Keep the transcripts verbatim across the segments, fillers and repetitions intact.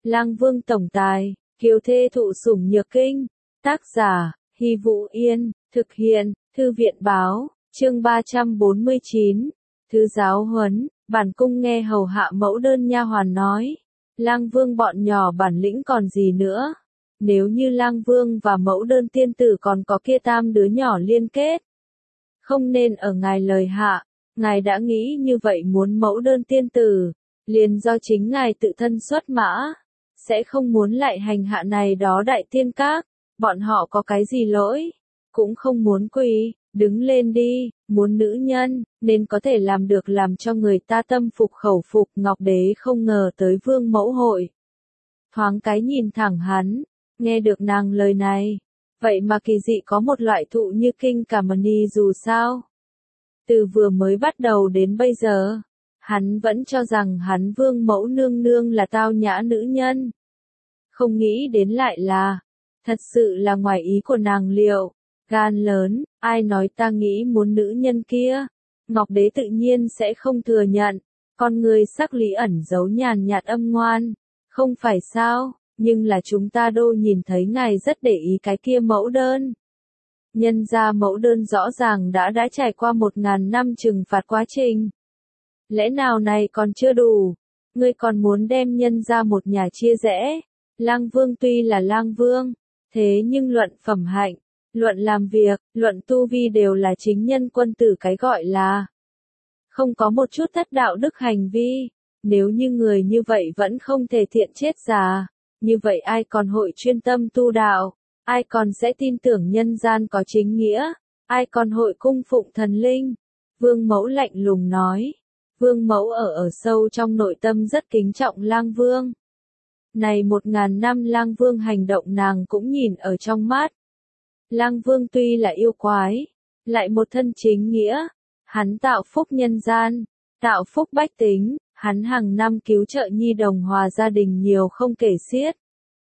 Lang Vương tổng tài, kiều thê thụ sủng nhược kinh. Tác giả, Hy Vũ Yên, thực hiện, Thư viện báo, chương ba trăm bốn mươi chín. Thứ giáo huấn, bản cung nghe hầu hạ mẫu đơn nha hoàn nói. Lang Vương bọn nhỏ bản lĩnh còn gì nữa. Nếu như Lang Vương và mẫu đơn tiên tử còn có kia tam đứa nhỏ liên kết. Không nên ở ngài lời hạ, ngài đã nghĩ như vậy muốn mẫu đơn tiên tử, liền do chính ngài tự thân xuất mã, sẽ không muốn lại hành hạ này đó đại tiên các, bọn họ có cái gì lỗi, cũng không muốn quỳ, đứng lên đi, muốn nữ nhân, nên có thể làm được làm cho người ta tâm phục khẩu phục. Ngọc Đế không ngờ tới Vương mẫu hội. Thoáng cái nhìn thẳng hắn, nghe được nàng lời này, vậy mà kỳ dị có một loại thụ như kinh cảm ni dù sao. Từ vừa mới bắt đầu đến bây giờ, hắn vẫn cho rằng hắn Vương mẫu nương nương là tao nhã nữ nhân. Không nghĩ đến lại là, thật sự là ngoài ý của nàng liệu, gan lớn, ai nói ta nghĩ muốn nữ nhân kia. Ngọc Đế tự nhiên sẽ không thừa nhận, con người sắc lý ẩn giấu nhàn nhạt âm ngoan, không phải sao, nhưng là chúng ta đô nhìn thấy ngài rất để ý cái kia mẫu đơn. Nhân ra mẫu đơn rõ ràng đã đã trải qua một ngàn năm trừng phạt quá trình. Lẽ nào này còn chưa đủ, ngươi còn muốn đem nhân ra một nhà chia rẽ. Lang Vương tuy là Lang Vương, thế nhưng luận phẩm hạnh, luận làm việc, luận tu vi đều là chính nhân quân tử, cái gọi là không có một chút thất đạo đức hành vi. Nếu như người như vậy vẫn không thể thiện chết già, như vậy ai còn hội chuyên tâm tu đạo, ai còn sẽ tin tưởng nhân gian có chính nghĩa, ai còn hội cung phụng thần linh. Vương mẫu lạnh lùng nói. Vương mẫu ở ở sâu trong nội tâm rất kính trọng Lang Vương. Này một ngàn năm Lang Vương hành động nàng cũng nhìn ở trong mắt. Lang Vương tuy là yêu quái, lại một thân chính nghĩa, hắn tạo phúc nhân gian, tạo phúc bách tính, hắn hàng năm cứu trợ nhi đồng hòa gia đình nhiều không kể xiết.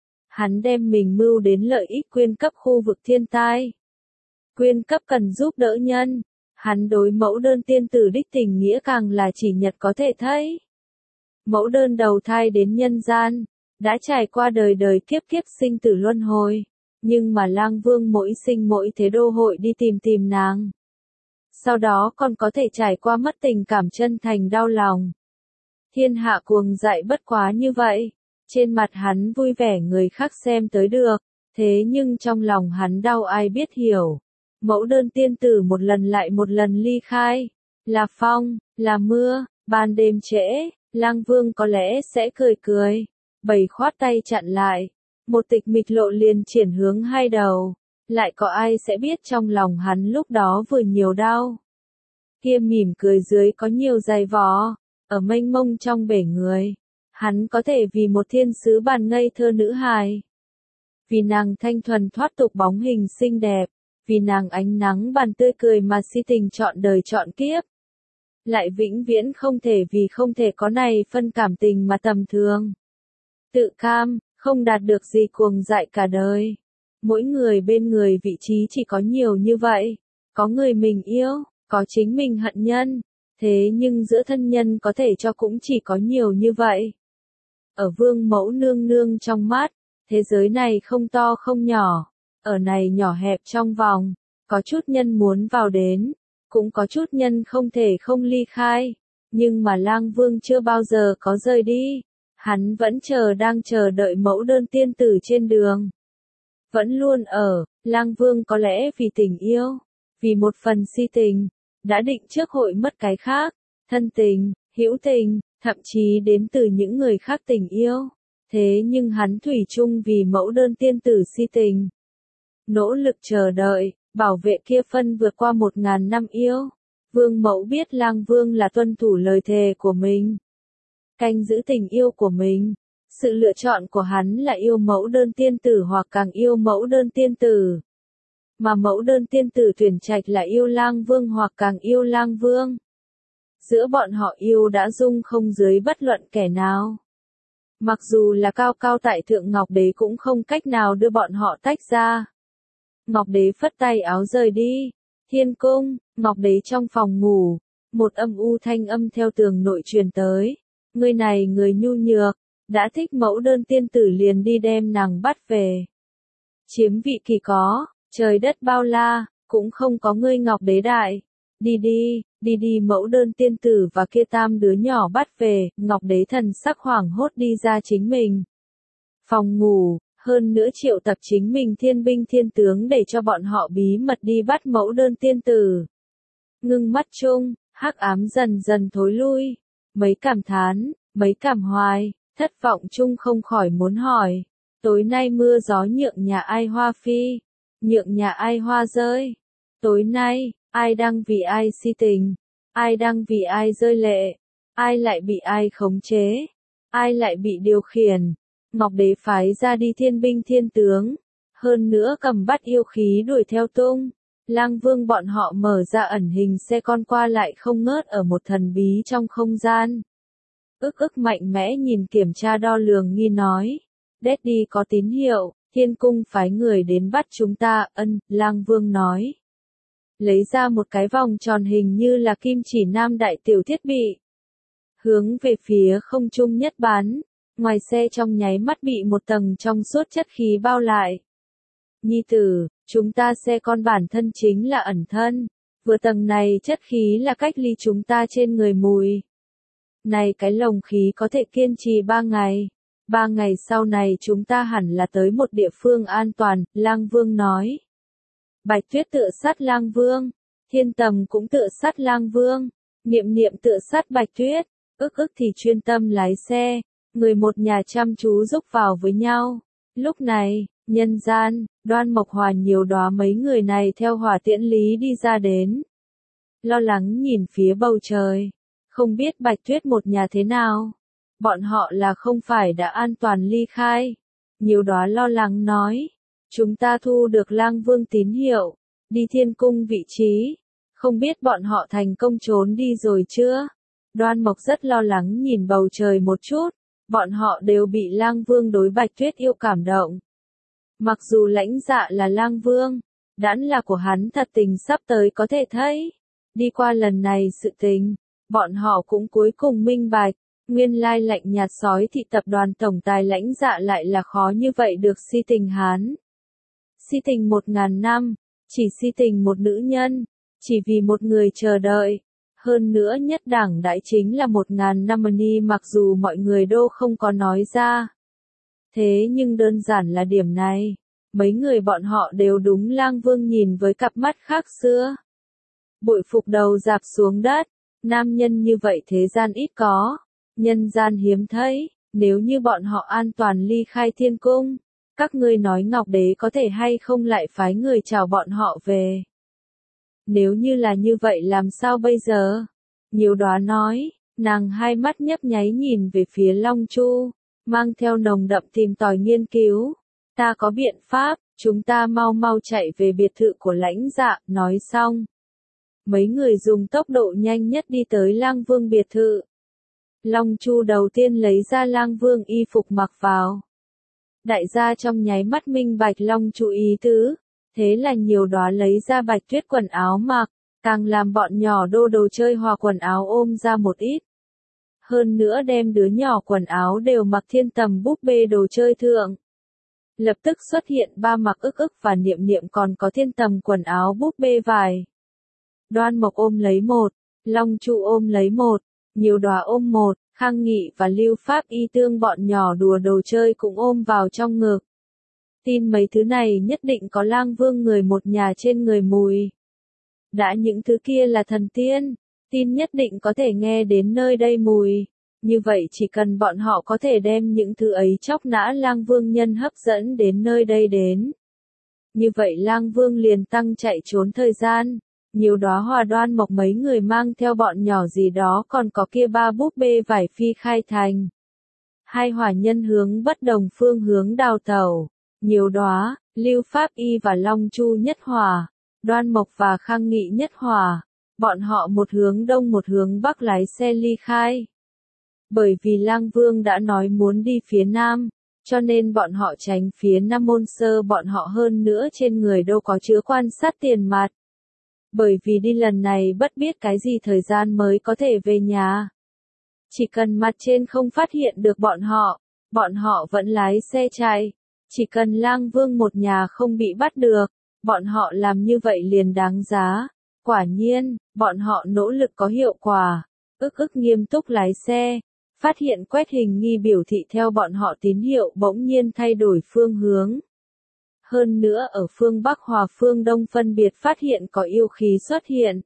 Hắn đem mình mưu đến lợi ích quyên cấp khu vực thiên tai, quyên cấp cần giúp đỡ nhân. Hắn đối mẫu đơn tiên tử đích tình nghĩa càng là chỉ nhật có thể thấy. Mẫu đơn đầu thai đến nhân gian, đã trải qua đời đời kiếp kiếp sinh tử luân hồi, nhưng mà Lang Vương mỗi sinh mỗi thế đô hội đi tìm tìm nàng. Sau đó còn có thể trải qua mất tình cảm chân thành đau lòng. Thiên hạ cuồng dại bất quá như vậy, trên mặt hắn vui vẻ người khác xem tới được, thế nhưng trong lòng hắn đau ai biết hiểu. Mẫu đơn tiên tử một lần lại một lần ly khai, là phong, là mưa, ban đêm trễ, Lang Vương có lẽ sẽ cười cười, bầy khoát tay chặn lại, một tịch mịch lộ liền triển hướng hai đầu, lại có ai sẽ biết trong lòng hắn lúc đó vừa nhiều đau. Kia mỉm cười dưới có nhiều dày vò, ở mênh mông trong bể người, hắn có thể vì một thiên sứ bàn ngây thơ nữ hài, vì nàng thanh thuần thoát tục bóng hình xinh đẹp, vì nàng ánh nắng bàn tươi cười mà si tình chọn đời chọn kiếp. Lại vĩnh viễn không thể vì không thể có này phân cảm tình mà tầm thường. Tự cam, không đạt được gì cuồng dại cả đời. Mỗi người bên người vị trí chỉ có nhiều như vậy. Có người mình yêu, có chính mình hận nhân. Thế nhưng giữa thân nhân có thể cho cũng chỉ có nhiều như vậy. Ở Vương mẫu nương nương trong mắt, thế giới này không to không nhỏ. Ở này nhỏ hẹp trong vòng, có chút nhân muốn vào đến, cũng có chút nhân không thể không ly khai, nhưng mà Lang Vương chưa bao giờ có rời đi, hắn vẫn chờ đang chờ đợi mẫu đơn tiên tử trên đường. Vẫn luôn ở, Lang Vương có lẽ vì tình yêu, vì một phần si tình, đã định trước hội mất cái khác, thân tình, hữu tình, thậm chí đến từ những người khác tình yêu, thế nhưng hắn thủy chung vì mẫu đơn tiên tử si tình. Nỗ lực chờ đợi, bảo vệ kia phân vượt qua một ngàn năm yêu. Vương mẫu biết Lang Vương là tuân thủ lời thề của mình, canh giữ tình yêu của mình. Sự lựa chọn của hắn là yêu mẫu đơn tiên tử hoặc càng yêu mẫu đơn tiên tử. Mà mẫu đơn tiên tử tuyển trạch là yêu Lang Vương hoặc càng yêu Lang Vương. Giữa bọn họ yêu đã dung không dưới bất luận kẻ nào. Mặc dù là cao cao tại thượng Ngọc Đế cũng không cách nào đưa bọn họ tách ra. Ngọc Đế phất tay áo rời đi. Thiên cung, Ngọc Đế trong phòng ngủ, một âm u thanh âm theo tường nội truyền tới. Người này người nhu nhược, đã thích mẫu đơn tiên tử liền đi đem nàng bắt về. Chiếm vị kỳ có, trời đất bao la, cũng không có ngươi Ngọc Đế đại. Đi đi, đi đi mẫu đơn tiên tử và kia tam đứa nhỏ bắt về, Ngọc Đế thần sắc hoảng hốt đi ra chính mình. Phòng ngủ, hơn nữa triệu tập chính mình thiên binh thiên tướng để cho bọn họ bí mật đi bắt mẫu đơn tiên tử. Ngưng mắt chung, hắc ám dần dần thối lui, mấy cảm thán, mấy cảm hoài, thất vọng chung không khỏi muốn hỏi, tối nay mưa gió nhượng nhà ai hoa phi, nhượng nhà ai hoa rơi, tối nay, ai đang vì ai si tình, ai đang vì ai rơi lệ, ai lại bị ai khống chế, ai lại bị điều khiển. Ngọc Đế phái ra đi thiên binh thiên tướng, hơn nữa cầm bắt yêu khí đuổi theo tung. Lang Vương bọn họ mở ra ẩn hình xe con qua lại không ngớt ở một thần bí trong không gian. Ức ức mạnh mẽ nhìn kiểm tra đo lường nghi nói. Daddy có tín hiệu, thiên cung phái người đến bắt chúng ta, ân, Lang Vương nói. Lấy ra một cái vòng tròn hình như là kim chỉ nam đại tiểu thiết bị. Hướng về phía không trung nhất bán, ngoài xe trong nháy mắt bị một tầng trong suốt chất khí bao lại. Nhi tử, chúng ta xe con bản thân chính là ẩn thân, vừa tầng này chất khí là cách ly chúng ta trên người mùi. Này cái lồng khí có thể kiên trì ba ngày, ba ngày sau này chúng ta hẳn là tới một địa phương an toàn, Lang Vương nói. Bạch Tuyết tựa sát Lang Vương, Thiên Tầm cũng tựa sát Lang Vương, Niệm Niệm tựa sát Bạch Tuyết, ức ức thì chuyên tâm lái xe, người một nhà chăm chú giúp vào với nhau. Lúc này, nhân gian, Đoan Mộc Hòa nhiều đóa mấy người này theo Hỏa Tiễn Lý đi ra đến. Lo lắng nhìn phía bầu trời, không biết Bạch Tuyết một nhà thế nào. Bọn họ là không phải đã an toàn ly khai. Nhiều đóa lo lắng nói, chúng ta thu được Lang Vương tín hiệu, đi thiên cung vị trí, không biết bọn họ thành công trốn đi rồi chưa? Đoan Mộc rất lo lắng nhìn bầu trời một chút, bọn họ đều bị Lang Vương đối Bạch Tuyết yêu cảm động. Mặc dù lãnh dạ là Lang Vương, đãn là của hắn thật tình sắp tới có thể thấy. Đi qua lần này sự tình, bọn họ cũng cuối cùng minh bạch, nguyên lai lạnh nhạt sói thị tập đoàn tổng tài lãnh dạ lại là khó như vậy được si tình hắn. Si tình một ngàn năm, chỉ si tình một nữ nhân, chỉ vì một người chờ đợi. Hơn nữa nhất đảng đại chính là một ngàn năm ni mặc dù mọi người đô không có nói ra. Thế nhưng đơn giản là điểm này, mấy người bọn họ đều đúng Lang Vương nhìn với cặp mắt khác xưa. Bội phục đầu dạp xuống đất, nam nhân như vậy thế gian ít có, nhân gian hiếm thấy, nếu như bọn họ an toàn ly khai thiên cung, các ngươi nói Ngọc Đế có thể hay không lại phái người chào bọn họ về. Nếu như là như vậy làm sao bây giờ? Nhiều đóa nói, nàng hai mắt nhấp nháy nhìn về phía Long Chu, mang theo nồng đậm tìm tòi nghiên cứu. Ta có biện pháp, chúng ta mau mau chạy về biệt thự của lãnh dạ, nói xong. Mấy người dùng tốc độ nhanh nhất đi tới Lang Vương biệt thự. Long Chu đầu tiên lấy ra Lang Vương y phục mặc vào. Đại gia trong nháy mắt minh bạch Long Chu ý tứ. Thế là nhiều đóa lấy ra Bạch Tuyết quần áo mặc, càng làm bọn nhỏ đô đồ chơi hòa quần áo ôm ra một ít. Hơn nữa đem đứa nhỏ quần áo đều mặc Thiên Tầm búp bê đồ chơi thượng. Lập tức xuất hiện ba mặc ức ức và Niệm Niệm còn có Thiên Tầm quần áo búp bê vải. Đoan Mộc ôm lấy một, Long Chu ôm lấy một, nhiều đóa ôm một, Khang Nghị và Lưu Pháp Y tương bọn nhỏ đùa đồ chơi cũng ôm vào trong ngực. Tin mấy thứ này nhất định có Lang Vương người một nhà trên người mùi. Đã những thứ kia là thần tiên, tin nhất định có thể nghe đến nơi đây mùi. Như vậy chỉ cần bọn họ có thể đem những thứ ấy chóc nã Lang Vương nhân hấp dẫn đến nơi đây đến. Như vậy Lang Vương liền tăng chạy trốn thời gian. Nhiều đóa Hòa Đoan Mộc mấy người mang theo bọn nhỏ gì đó còn có kia ba búp bê vải phi khai thành. Hai hỏa nhân hướng bất đồng phương hướng đào tẩu. Nhiều đóa, Lưu Pháp Y và Long Chu nhất hỏa, Đoan Mộc và Khang Nghị nhất hỏa, bọn họ một hướng đông một hướng bắc lái xe ly khai. Bởi vì Lang Vương đã nói muốn đi phía nam, cho nên bọn họ tránh phía Nam Môn Sơ bọn họ hơn nữa trên người đâu có chứa quan sát tiền mặt. Bởi vì đi lần này bất biết cái gì thời gian mới có thể về nhà. Chỉ cần mặt trên không phát hiện được bọn họ, bọn họ vẫn lái xe chạy. Chỉ cần Lang Vương một nhà không bị bắt được, bọn họ làm như vậy liền đáng giá. Quả nhiên, bọn họ nỗ lực có hiệu quả, ức ức nghiêm túc lái xe, phát hiện quét hình nghi biểu thị theo bọn họ tín hiệu bỗng nhiên thay đổi phương hướng. Hơn nữa ở phương Bắc hòa phương Đông phân biệt phát hiện có yêu khí xuất hiện.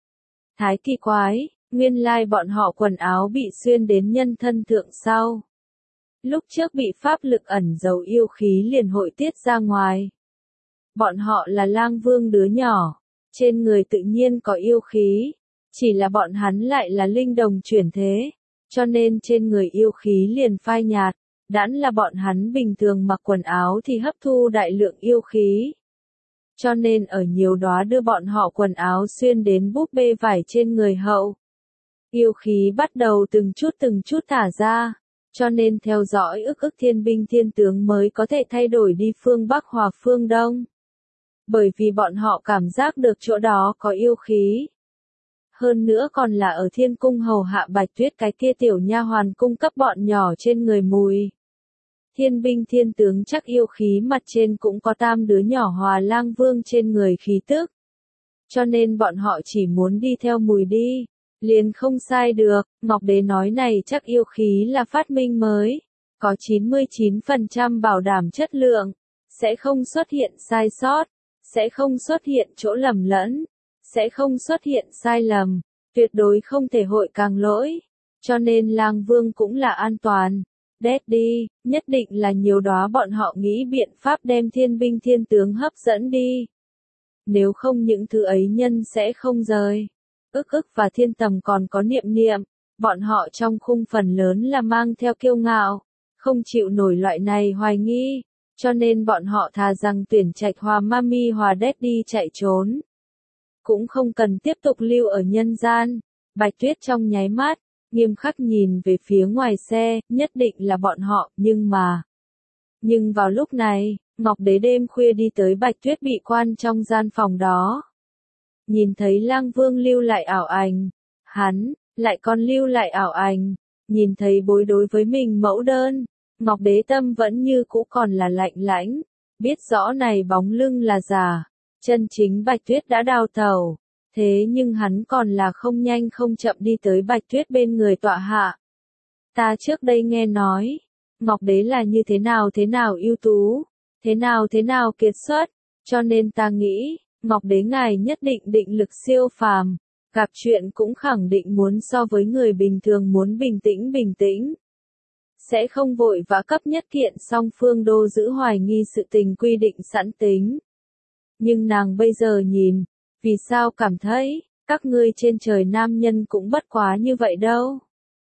Thái kỳ quái, nguyên lai bọn họ quần áo bị xuyên đến nhân thân thượng sau. Lúc trước bị pháp lực ẩn giấu yêu khí liền hội tiết ra ngoài. Bọn họ là Lang Vương đứa nhỏ, trên người tự nhiên có yêu khí, chỉ là bọn hắn lại là linh đồng chuyển thế, cho nên trên người yêu khí liền phai nhạt, đãn là bọn hắn bình thường mặc quần áo thì hấp thu đại lượng yêu khí. Cho nên ở nhiều đóa đưa bọn họ quần áo xuyên đến búp bê vải trên người hậu. Yêu khí bắt đầu từng chút từng chút thả ra, cho nên theo dõi ức ức thiên binh thiên tướng mới có thể thay đổi đi phương Bắc hòa phương Đông. Bởi vì bọn họ cảm giác được chỗ đó có yêu khí. Hơn nữa còn là ở thiên cung hầu hạ Bạch Tuyết cái kia tiểu nha hoàn cung cấp bọn nhỏ trên người mùi. Thiên binh thiên tướng chắc yêu khí mặt trên cũng có tam đứa nhỏ hòa Lang Vương trên người khí tức. Cho nên bọn họ chỉ muốn đi theo mùi đi, liền không sai được. Ngọc Đế nói này chắc yêu khí là phát minh mới, có chín mươi chín phần trăm bảo đảm chất lượng, sẽ không xuất hiện sai sót, sẽ không xuất hiện chỗ lầm lẫn, sẽ không xuất hiện sai lầm, tuyệt đối không thể hội càng lỗi. Cho nên Lang Vương cũng là an toàn. Daddy, nhất định là nhiều đóa bọn họ nghĩ biện pháp đem thiên binh thiên tướng hấp dẫn đi. Nếu không những thứ ấy nhân sẽ không rời. Ức ức và thiên tầm còn có niệm niệm, bọn họ trong khung phần lớn là mang theo kiêu ngạo, không chịu nổi loại này hoài nghi, cho nên bọn họ thà rằng tuyển trạch hòa mami hòa daddy chạy trốn. Cũng không cần tiếp tục lưu ở nhân gian. Bạch Tuyết trong nháy mắt, nghiêm khắc nhìn về phía ngoài xe, nhất định là bọn họ, nhưng mà... Nhưng vào lúc này, Ngọc Đế đêm khuya đi tới Bạch Tuyết bị quan trong gian phòng đó. Nhìn thấy Lang Vương lưu lại ảo ảnh, hắn, lại còn lưu lại ảo ảnh, nhìn thấy bối đối với mình mẫu đơn, Ngọc Đế tâm vẫn như cũ còn là lạnh lãnh, biết rõ này bóng lưng là giả, chân chính Bạch Tuyết đã đào tẩu. Thế nhưng hắn còn là không nhanh không chậm đi tới Bạch Tuyết bên người tọa hạ. Ta trước đây nghe nói, Ngọc Đế là như thế nào thế nào ưu tú, thế nào thế nào kiệt xuất, cho nên ta nghĩ, Ngọc Đế ngài nhất định định lực siêu phàm, gặp chuyện cũng khẳng định muốn so với người bình thường muốn bình tĩnh bình tĩnh. Sẽ không vội vã cấp nhất kiện song phương đô giữ hoài nghi sự tình quy định sẵn tính. Nhưng nàng bây giờ nhìn, vì sao cảm thấy, các ngươi trên trời nam nhân cũng bất quá như vậy đâu.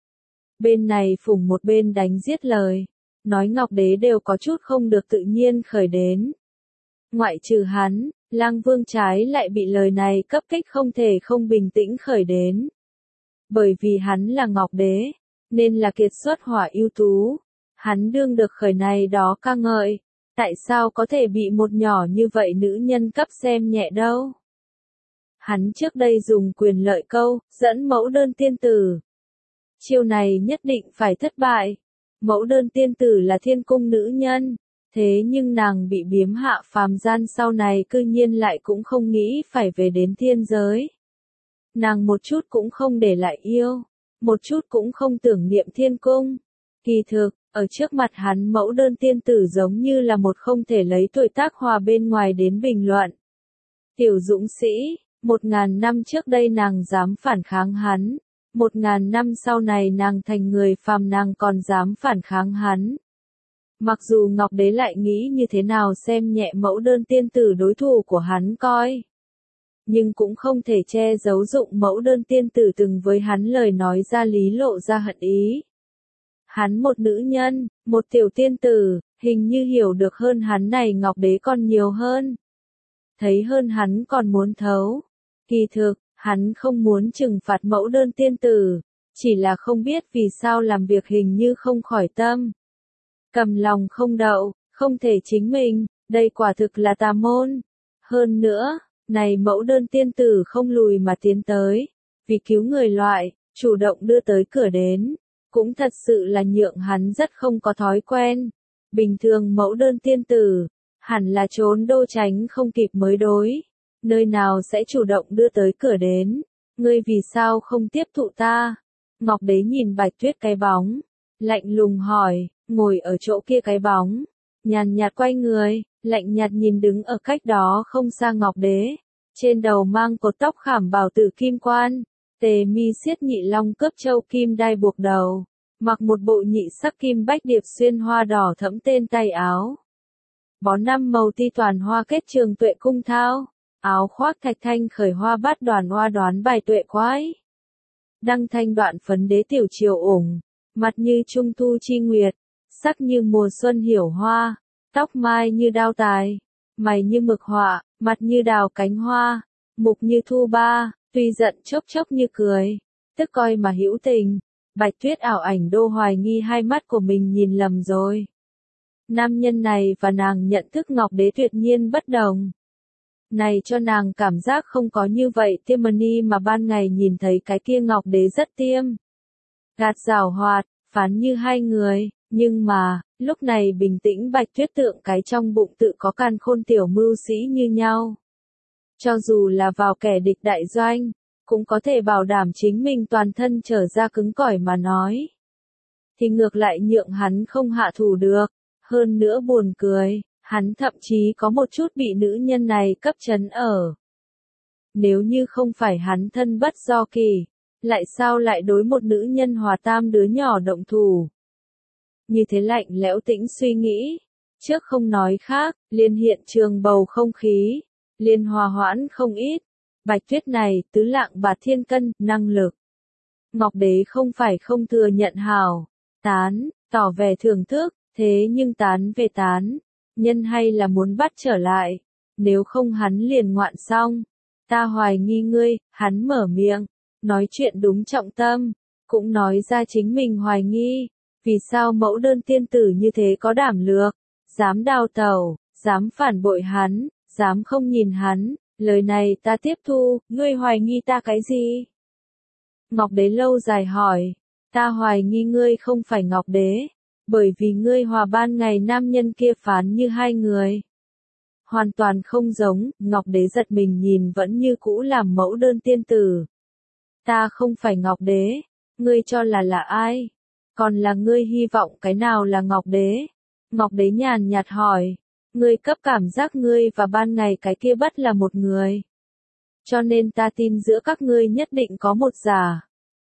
Bên này phùng một bên đánh giết lời, nói Ngọc Đế đều có chút không được tự nhiên khởi đến. Ngoại trừ hắn, Lang Vương trái lại bị lời này cấp kích không thể không bình tĩnh khởi đến. Bởi vì hắn là Ngọc Đế, nên là kiệt xuất hỏa ưu tú, hắn đương được khởi này đó ca ngợi, tại sao có thể bị một nhỏ như vậy nữ nhân cấp xem nhẹ đâu. Hắn trước đây dùng quyền lợi câu, dẫn mẫu đơn tiên tử. Chiêu này nhất định phải thất bại. Mẫu đơn tiên tử là thiên cung nữ nhân, thế nhưng nàng bị biếm hạ phàm gian sau này cư nhiên lại cũng không nghĩ phải về đến thiên giới. Nàng một chút cũng không để lại yêu, một chút cũng không tưởng niệm thiên cung. Kỳ thực, ở trước mặt hắn mẫu đơn tiên tử giống như là một không thể lấy tuổi tác hòa bên ngoài đến bình luận. Tiểu dũng sĩ. Một ngàn năm trước đây nàng dám phản kháng hắn, một ngàn năm sau này nàng thành người phàm nàng còn dám phản kháng hắn. Mặc dù Ngọc Đế lại nghĩ như thế nào xem nhẹ mẫu đơn tiên tử đối thủ của hắn coi, nhưng cũng không thể che giấu dụng mẫu đơn tiên tử từng với hắn lời nói ra lý lộ ra hận ý. Hắn một nữ nhân, một tiểu tiên tử, hình như hiểu được hơn hắn này Ngọc Đế còn nhiều hơn. Thấy hơn hắn còn muốn thấu. Kỳ thực, hắn không muốn trừng phạt mẫu đơn tiên tử, chỉ là không biết vì sao làm việc hình như không khỏi tâm. Cầm lòng không đậu, không thể chính mình, đây quả thực là tà môn. Hơn nữa, này mẫu đơn tiên tử không lùi mà tiến tới, vì cứu người loại, chủ động đưa tới cửa đến, cũng thật sự là nhượng hắn rất không có thói quen. Bình thường mẫu đơn tiên tử, hẳn là trốn đô tránh không kịp mới đối, nơi nào sẽ chủ động đưa tới cửa đến, ngươi vì sao không tiếp thụ ta? Ngọc Đế nhìn Bạch Tuyết cái bóng, lạnh lùng hỏi, ngồi ở chỗ kia cái bóng, nhàn nhạt quay người, lạnh nhạt nhìn đứng ở cách đó không xa Ngọc Đế, trên đầu mang cột tóc khảm bảo tử kim quan, tề mi xiết nhị long cướp châu kim đai buộc đầu, mặc một bộ nhị sắc kim bách điệp xuyên hoa đỏ thẫm tên tay áo. Bó năm màu ti toàn hoa kết trường tuệ cung thao, áo khoác thạch thanh khởi hoa bát đoàn hoa đoán bài tuệ quái. Đăng thanh đoạn phấn đế tiểu triều ủng, mặt như trung thu chi nguyệt, sắc như mùa xuân hiểu hoa, tóc mai như đao tài, mày như mực họa, mặt như đào cánh hoa, mục như thu ba, tuy giận chốc chốc như cười, tức coi mà hữu tình. Bạch Tuyết ảo ảnh đô hoài nghi hai mắt của mình nhìn lầm rồi. Nam nhân này và nàng nhận thức Ngọc Đế tuyệt nhiên bất đồng. Này cho nàng cảm giác không có như vậy Tiffany mà ban ngày nhìn thấy cái kia Ngọc Đế rất tiêm. Gạt giảo hoạt, phán như hai người, nhưng mà, lúc này bình tĩnh Bạch Tuyết tượng cái trong bụng tự có càn khôn tiểu mưu sĩ như nhau. Cho dù là vào kẻ địch đại doanh, cũng có thể bảo đảm chính mình toàn thân trở ra cứng cỏi mà nói. Thì ngược lại nhượng hắn không hạ thủ được, hơn nữa buồn cười, hắn thậm chí có một chút bị nữ nhân này cấp chấn ở. Nếu như không phải hắn thân bất do kỳ, lại sao lại đối một nữ nhân hòa tam đứa nhỏ động thủ. Như thế lạnh lẽo tĩnh suy nghĩ, trước không nói khác, liên hiện trường bầu không khí, liên hòa hoãn không ít. Bạch Tuyết này tứ lạng bạt thiên cân, năng lực. Ngọc Đế không phải không thừa nhận hảo, tán, tỏ vẻ thưởng thức, thế nhưng tán về tán, nhân hay là muốn bắt trở lại, nếu không hắn liền ngoạn xong. Ta hoài nghi ngươi, hắn mở miệng, nói chuyện đúng trọng tâm, cũng nói ra chính mình hoài nghi, vì sao mẫu đơn tiên tử như thế có đảm lược, dám đào tẩu, dám phản bội hắn, dám không nhìn hắn. Lời này ta tiếp thu, ngươi hoài nghi ta cái gì? Ngọc Đế lâu dài hỏi, ta hoài nghi ngươi không phải Ngọc Đế, bởi vì ngươi hòa ban ngày nam nhân kia phán như hai người. Hoàn toàn không giống, Ngọc Đế giật mình nhìn vẫn như cũ làm mẫu đơn tiên tử. Ta không phải Ngọc Đế, ngươi cho là là ai? Còn là ngươi hy vọng cái nào là Ngọc Đế? Ngọc Đế nhàn nhạt hỏi. Ngươi cấp cảm giác ngươi và ban ngày cái kia bất là một người. Cho nên ta tin giữa các ngươi nhất định có một giả.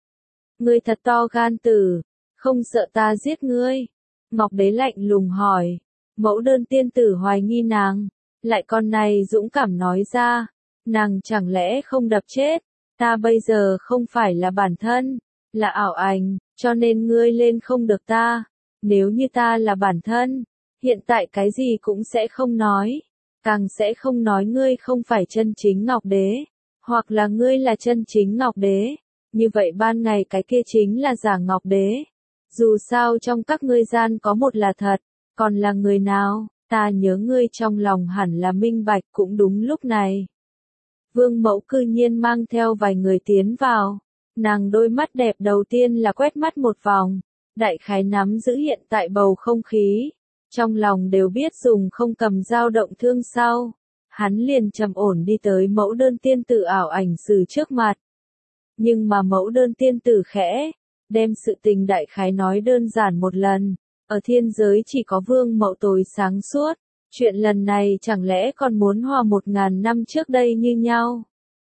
Ngươi thật to gan tử, không sợ ta giết ngươi. Ngọc Đế lạnh lùng hỏi, mẫu đơn tiên tử hoài nghi nàng, lại con này dũng cảm nói ra, nàng chẳng lẽ không đập chết, ta bây giờ không phải là bản thân, là ảo ảnh, cho nên ngươi lên không được ta, nếu như ta là bản thân. Hiện tại cái gì cũng sẽ không nói, càng sẽ không nói ngươi không phải chân chính Ngọc Đế, hoặc là ngươi là chân chính Ngọc Đế, như vậy ban ngày cái kia chính là giả Ngọc Đế. Dù sao trong các ngươi gian có một là thật, còn là người nào, ta nhớ ngươi trong lòng hẳn là minh bạch cũng đúng lúc này. Vương Mẫu cư nhiên mang theo vài người tiến vào, nàng đôi mắt đẹp đầu tiên là quét mắt một vòng, đại khái nắm giữ hiện tại bầu không khí. Trong lòng đều biết dùng không cầm dao động thương sau, hắn liền trầm ổn đi tới mẫu đơn tiên tử ảo ảnh sử trước mặt. Nhưng mà mẫu đơn tiên tử khẽ, đem sự tình đại khái nói đơn giản một lần, ở thiên giới chỉ có vương mẫu tối sáng suốt, chuyện lần này chẳng lẽ còn muốn hòa một ngàn năm trước đây như nhau.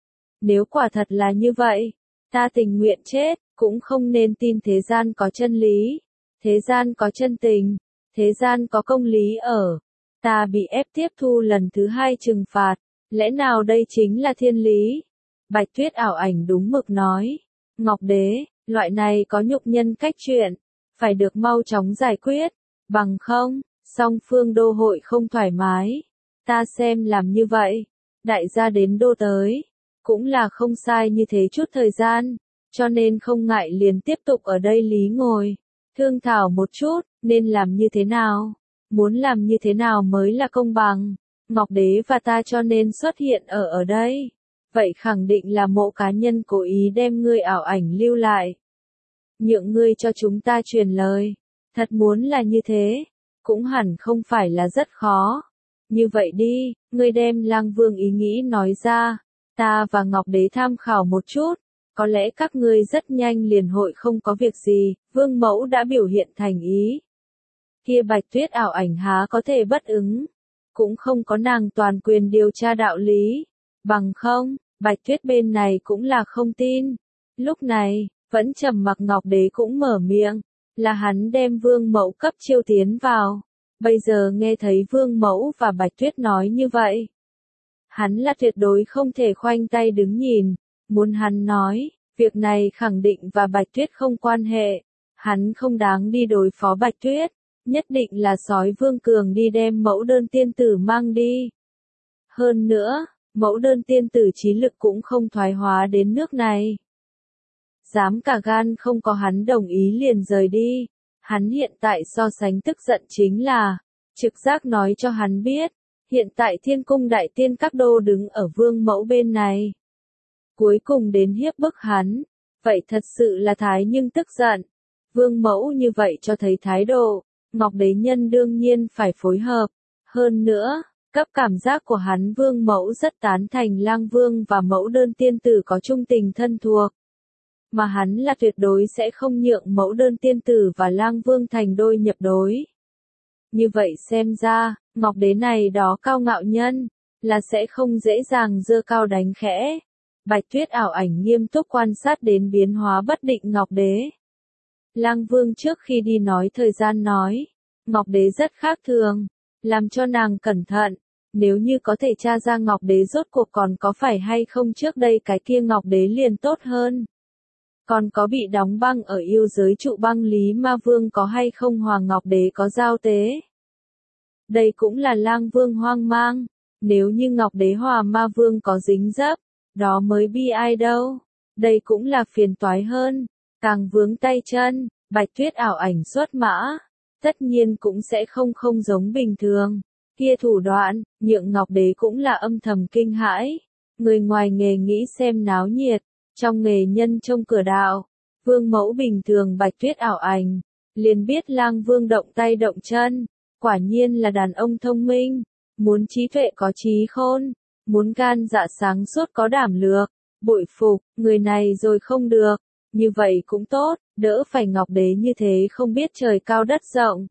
Nếu quả thật là như vậy, ta tình nguyện chết, cũng không nên tin thế gian có chân lý, thế gian có chân tình. Thế gian có công lý ở, ta bị ép tiếp thu lần thứ hai trừng phạt, lẽ nào đây chính là thiên lý? Bạch Tuyết ảo ảnh đúng mực nói, Ngọc Đế, loại này có nhục nhân cách chuyện, phải được mau chóng giải quyết, bằng không, song phương đô hội không thoải mái, ta xem làm như vậy, đại gia đến đô tới, cũng là không sai như thế chút thời gian, cho nên không ngại liền tiếp tục ở đây lý ngồi. Thương thảo một chút, nên làm như thế nào? Muốn làm như thế nào mới là công bằng? Ngọc Đế và ta cho nên xuất hiện ở ở đây. Vậy khẳng định là mộ cá nhân cố ý đem ngươi ảo ảnh lưu lại. nhượng ngươi cho chúng ta truyền lời. Thật muốn là như thế, cũng hẳn không phải là rất khó. Như vậy đi, ngươi đem Lang Vương ý nghĩ nói ra, ta và Ngọc Đế tham khảo một chút, có lẽ các ngươi rất nhanh liền hội không có việc gì. Vương mẫu đã biểu hiện thành ý. Kia Bạch Tuyết ảo ảnh há có thể bất ứng, cũng không có nàng toàn quyền điều tra đạo lý, bằng không, Bạch Tuyết bên này cũng là không tin. Lúc này, vẫn trầm mặc Ngọc Đế cũng mở miệng, là hắn đem Vương mẫu cấp chiêu tiến vào. Bây giờ nghe thấy Vương mẫu và Bạch Tuyết nói như vậy, hắn là tuyệt đối không thể khoanh tay đứng nhìn. Muốn hắn nói, việc này khẳng định và Bạch Tuyết không quan hệ, hắn không đáng đi đối phó Bạch Tuyết, nhất định là sói Vương Cường đi đem mẫu đơn tiên tử mang đi. Hơn nữa, mẫu đơn tiên tử trí lực cũng không thoái hóa đến nước này. Dám cả gan không có hắn đồng ý liền rời đi. Hắn hiện tại so sánh tức giận chính là, trực giác nói cho hắn biết, hiện tại thiên cung đại tiên các đô đứng ở Vương mẫu bên này. Cuối cùng đến hiếp bức hắn, vậy thật sự là thái nhưng tức giận. Vương mẫu như vậy cho thấy thái độ, Ngọc Đế nhân đương nhiên phải phối hợp. Hơn nữa, cấp cảm giác của hắn Vương mẫu rất tán thành Lang Vương và mẫu đơn tiên tử có chung tình thân thuộc. Mà hắn là tuyệt đối sẽ không nhượng mẫu đơn tiên tử và Lang Vương thành đôi nhập đối. Như vậy xem ra, Ngọc Đế này đó cao ngạo nhân, là sẽ không dễ dàng giơ cao đánh khẽ. Bạch Tuyết ảo ảnh nghiêm túc quan sát đến biến hóa bất định Ngọc Đế. Lang Vương trước khi đi nói thời gian nói, Ngọc Đế rất khác thường, làm cho nàng cẩn thận, nếu như có thể tra ra Ngọc Đế rốt cuộc còn có phải hay không trước đây cái kia Ngọc Đế liền tốt hơn. Còn có bị đóng băng ở yêu giới trụ băng Lý Ma Vương có hay không Hoàng Ngọc Đế có giao tế. Đây cũng là Lang Vương hoang mang, nếu như Ngọc Đế Hòa Ma Vương có dính dấp, đó mới bi ai đâu, đây cũng là phiền toái hơn, càng vướng tay chân. Bạch Tuyết ảo ảnh xuất mã, tất nhiên cũng sẽ không không giống bình thường, kia thủ đoạn, nhượng Ngọc Đế cũng là âm thầm kinh hãi, người ngoài nghề nghĩ xem náo nhiệt, trong nghề nhân trông cửa đạo. Vương mẫu bình thường Bạch Tuyết ảo ảnh, liền biết Lang Vương động tay động chân, quả nhiên là đàn ông thông minh, muốn trí tuệ có trí khôn, muốn gan dạ sáng suốt có đảm lược, bội phục, người này rồi không được, như vậy cũng tốt, đỡ phải Ngọc Đế như thế không biết trời cao đất rộng.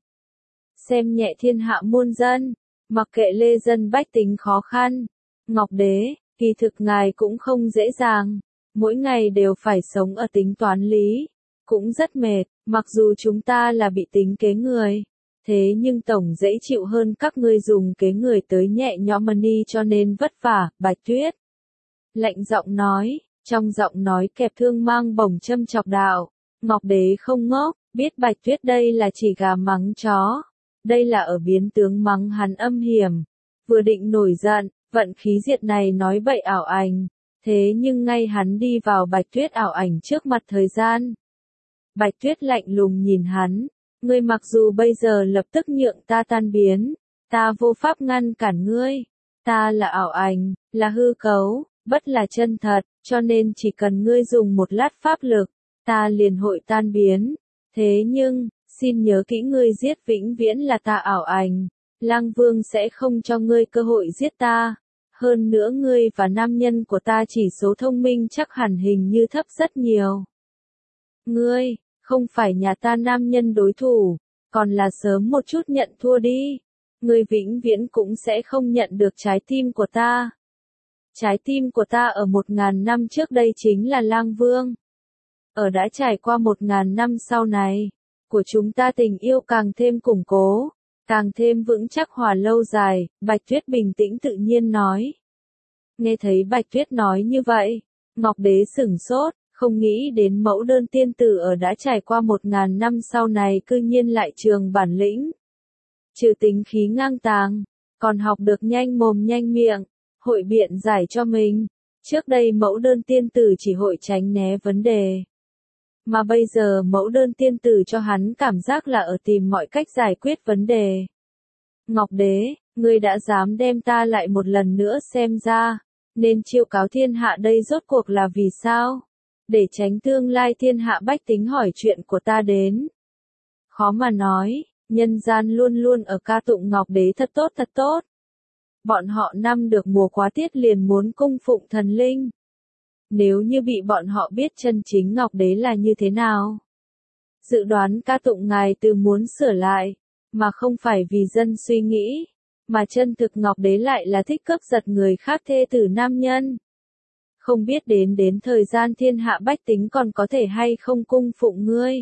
Xem nhẹ thiên hạ muôn dân, mặc kệ lê dân bách tính khó khăn. Ngọc Đế, kỳ thực ngài cũng không dễ dàng, mỗi ngày đều phải sống ở tính toán lý, cũng rất mệt, mặc dù chúng ta là bị tính kế người. Thế nhưng tổng dễ chịu hơn các ngươi dùng kế người tới nhẹ nhõm money cho nên vất vả. Bạch Tuyết lạnh giọng nói, trong giọng nói kẹp thương mang bổng châm chọc đạo. Ngọc Đế không ngốc, biết Bạch Tuyết đây là chỉ gà mắng chó, đây là ở biến tướng mắng hắn âm hiểm. Vừa định nổi giận, vận khí diệt này nói bậy ảo ảnh, thế nhưng ngay hắn đi vào Bạch Tuyết ảo ảnh trước mặt thời gian. Bạch Tuyết lạnh lùng nhìn hắn. Ngươi mặc dù bây giờ lập tức nhượng ta tan biến, ta vô pháp ngăn cản ngươi, ta là ảo ảnh, là hư cấu, bất là chân thật, cho nên chỉ cần ngươi dùng một lát pháp lực, ta liền hội tan biến. Thế nhưng, xin nhớ kỹ ngươi giết vĩnh viễn là ta ảo ảnh, Lang Vương sẽ không cho ngươi cơ hội giết ta. Hơn nữa ngươi và nam nhân của ta chỉ số thông minh chắc hẳn hình như thấp rất nhiều. Ngươi không phải nhà ta nam nhân đối thủ, còn là sớm một chút nhận thua đi. Ngươi vĩnh viễn cũng sẽ không nhận được trái tim của ta. Trái tim của ta ở một ngàn năm trước đây chính là Lang Vương. Ở đã trải qua một ngàn năm sau này, của chúng ta tình yêu càng thêm củng cố, càng thêm vững chắc hòa lâu dài. Bạch Tuyết bình tĩnh tự nhiên nói. Nghe thấy Bạch Tuyết nói như vậy, Ngọc Đế sửng sốt. Không nghĩ đến mẫu đơn tiên tử ở đã trải qua một ngàn năm sau này cư nhiên lại trường bản lĩnh. Trừ tính khí ngang tàng, còn học được nhanh mồm nhanh miệng, hội biện giải cho mình. Trước đây mẫu đơn tiên tử chỉ hội tránh né vấn đề. Mà bây giờ mẫu đơn tiên tử cho hắn cảm giác là ở tìm mọi cách giải quyết vấn đề. Ngọc Đế, ngươi đã dám đem ta lại một lần nữa xem ra, nên chiêu cáo thiên hạ đây rốt cuộc là vì sao? để tránh tương lai thiên hạ bách tính hỏi chuyện của ta đến. Khó mà nói, nhân gian luôn luôn ở ca tụng Ngọc Đế thật tốt thật tốt. Bọn họ năm được mùa quá tiết liền muốn cung phụng thần linh. Nếu như bị bọn họ biết chân chính Ngọc Đế là như thế nào. Dự đoán ca tụng ngài từ muốn sửa lại, mà không phải vì dân suy nghĩ, mà chân thực Ngọc Đế lại là thích cướp giật người khác thê tử nam nhân. Không biết đến đến thời gian thiên hạ bách tính còn có thể hay không cung phụng ngươi.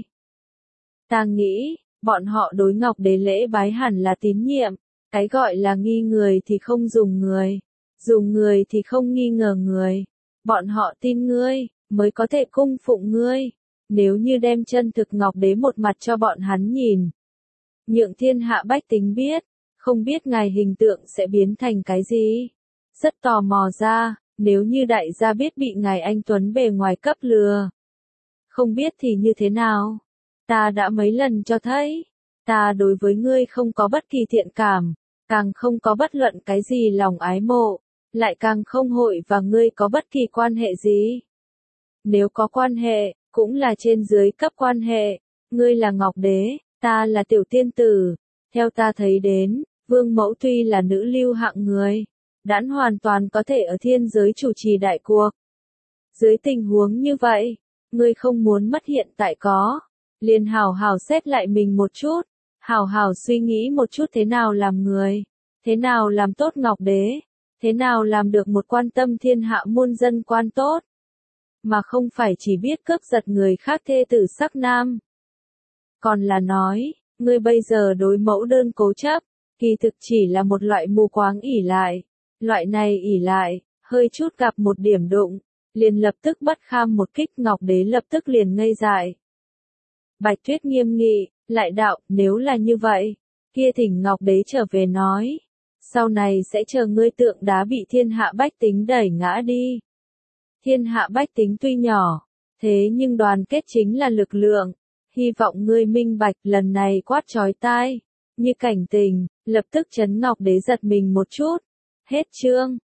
Ta nghĩ, bọn họ đối Ngọc Đế lễ bái hẳn là tín nhiệm, cái gọi là nghi người thì không dùng người, dùng người thì không nghi ngờ người. Bọn họ tin ngươi, mới có thể cung phụng ngươi. Nếu như đem chân thực Ngọc Đế một mặt cho bọn hắn nhìn, nhượng thiên hạ bách tính biết, không biết ngài hình tượng sẽ biến thành cái gì. Rất tò mò ra, nếu như đại gia biết bị ngài anh Tuấn bề ngoài cấp lừa, không biết thì như thế nào. Ta đã mấy lần cho thấy, ta đối với ngươi không có bất kỳ thiện cảm, càng không có bất luận cái gì lòng ái mộ, lại càng không hội và ngươi có bất kỳ quan hệ gì. Nếu có quan hệ, cũng là trên dưới cấp quan hệ, ngươi là Ngọc Đế, ta là tiểu tiên tử. Theo ta thấy đến, Vương Mẫu tuy là nữ lưu hạng người, đãn hoàn toàn có thể ở thiên giới chủ trì đại cuộc. Dưới tình huống như vậy, ngươi không muốn mất hiện tại có, liền hào hào xét lại mình một chút, hào hào suy nghĩ một chút thế nào làm người, thế nào làm tốt Ngọc Đế, thế nào làm được một quan tâm thiên hạ muôn dân quan tốt, mà không phải chỉ biết cướp giật người khác thê tử sắc nam. Còn là nói, ngươi bây giờ đối mẫu đơn cố chấp, kỳ thực chỉ là một loại mù quáng ỷ lại. Loại này ỷ lại, hơi chút gặp một điểm đụng, liền lập tức bất kham một kích. Ngọc Đế lập tức liền ngây dại. Bạch Tuyết nghiêm nghị, lại đạo, nếu là như vậy, kia thỉnh Ngọc Đế trở về nói, sau này sẽ chờ ngươi tượng đá bị thiên hạ bách tính đẩy ngã đi. Thiên hạ bách tính tuy nhỏ, thế nhưng đoàn kết chính là lực lượng, hy vọng ngươi minh bạch. Lần này quát chói tai, như cảnh tình, lập tức chấn Ngọc Đế giật mình một chút. Hết chương.